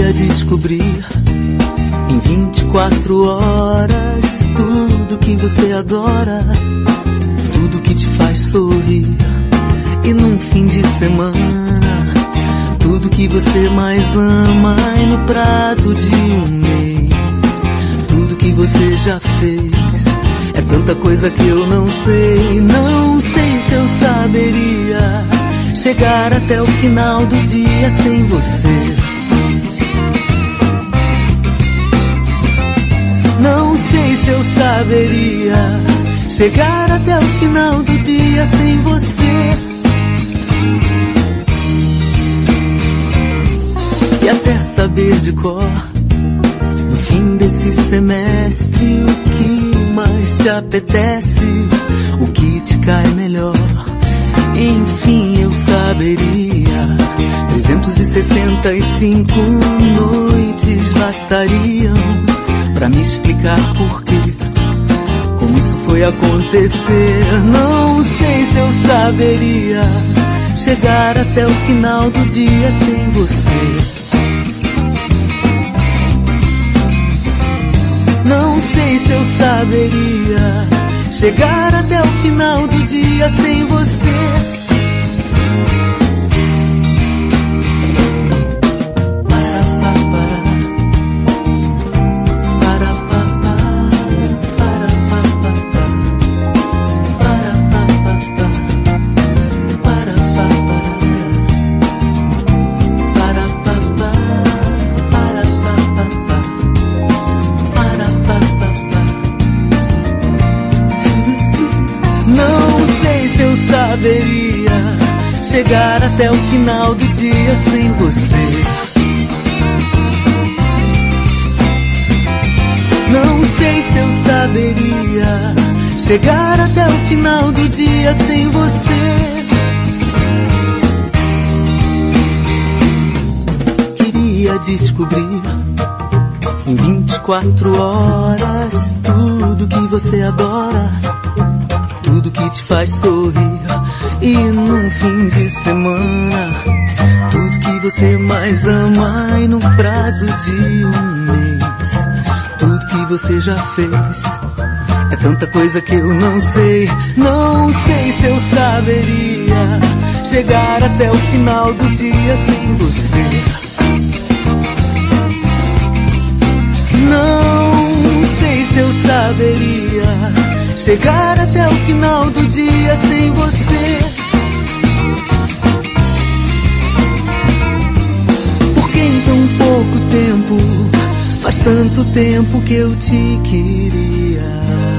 Queria descobrir em 24 horas tudo que você adora, tudo que te faz sorrir. E num fim de semana, tudo que você mais ama. E no prazo de um mês, tudo que você já fez. É tanta coisa que eu não sei. Não sei se eu saberia chegar até o final do dia sem você. Não sei se eu saberia chegar até o final do dia sem você. E até saber de cor, no fim desse semestre, o que mais te apetece, o que te cai melhor. Enfim, eu saberia. 365 noites bastariam pra me explicar por quê, como isso foi acontecer. Não sei se eu saberia chegar até o final do dia sem você. Não sei se eu saberia chegar até o final do dia sem você. Chegar até o final do dia sem você. Não sei se eu saberia chegar até o final do dia sem você. Queria descobrir em 24 horas tudo que você adora, tudo que te faz sorrir. E num fim de semana, tudo que você mais ama. E no prazo de um mês, tudo que você já fez. É tanta coisa que eu não sei. Não sei se eu saberia chegar até o final do dia sem você. Não sei se eu saberia chegar até o final do dia sem você. Porque em tão pouco tempo, faz tanto tempo que eu te queria.